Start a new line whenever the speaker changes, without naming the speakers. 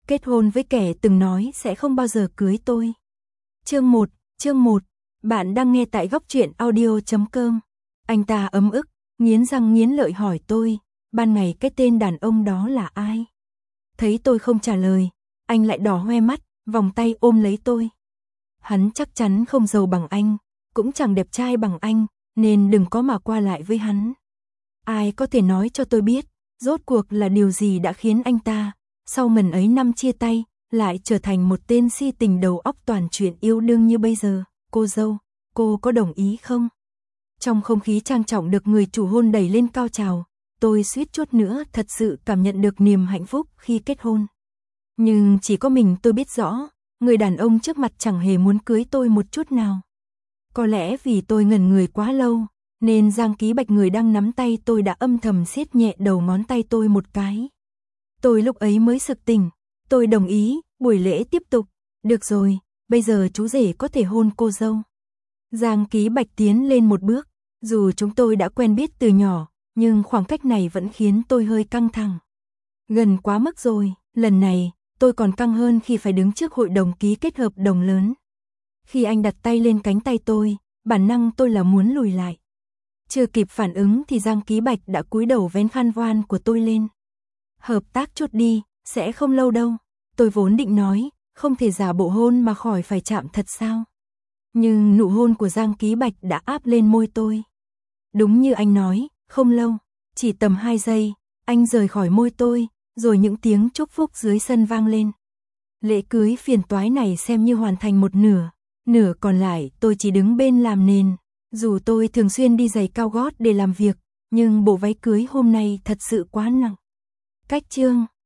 Kết hôn với kẻ từng nói sẽ không bao giờ cưới tôi. Chương 1, bạn đang nghe tại góc truyện audio.com. Anh ta ấm ức, nghiến răng nghiến lợi hỏi tôi, ban ngày cái tên đàn ông đó là ai? Thấy tôi không trả lời, anh lại đỏ hoe mắt, vòng tay ôm lấy tôi. Hắn chắc chắn không giàu bằng anh, cũng chẳng đẹp trai bằng anh, nên đừng có mà qua lại với hắn. Ai có thể nói cho tôi biết, rốt cuộc là điều gì đã khiến anh ta, sau mần ấy năm chia tay, lại trở thành một tên si tình đầu óc toàn chuyện yêu đương như bây giờ? Cô dâu, cô có đồng ý không? Trong không khí trang trọng được người chủ hôn đẩy lên cao trào, tôi suýt chút nữa thật sự cảm nhận được niềm hạnh phúc khi kết hôn. Nhưng chỉ có mình tôi biết rõ, người đàn ông trước mặt chẳng hề muốn cưới tôi một chút nào. Có lẽ vì tôi ngẩn người quá lâu, nên Giang Ký Bạch người đang nắm tay tôi đã âm thầm siết nhẹ đầu ngón tay tôi một cái. Tôi lúc ấy mới sực tỉnh, tôi đồng ý, buổi lễ tiếp tục. Được rồi, bây giờ chú rể có thể hôn cô dâu. Giang Ký Bạch tiến lên một bước, dù chúng tôi đã quen biết từ nhỏ, nhưng khoảng cách này vẫn khiến tôi hơi căng thẳng. Gần quá mức rồi, lần này, tôi còn căng hơn khi phải đứng trước hội đồng ký kết hợp đồng lớn. Khi anh đặt tay lên cánh tay tôi, bản năng tôi là muốn lùi lại. Chưa kịp phản ứng thì Giang Ký Bạch đã cúi đầu vén khăn voan của tôi lên. Hợp tác chút đi, sẽ không lâu đâu. Tôi vốn định nói, không thể giả bộ hôn mà khỏi phải chạm thật sao. Nhưng nụ hôn của Giang Ký Bạch đã áp lên môi tôi. Đúng như anh nói, không lâu, chỉ tầm 2 giây, anh rời khỏi môi tôi, rồi những tiếng chúc phúc dưới sân vang lên. Lễ cưới phiền toái này xem như hoàn thành một nửa, nửa còn lại tôi chỉ đứng bên làm nền. Dù tôi thường xuyên đi giày cao gót để làm việc, nhưng bộ váy cưới hôm nay thật sự quá nặng. Cách chương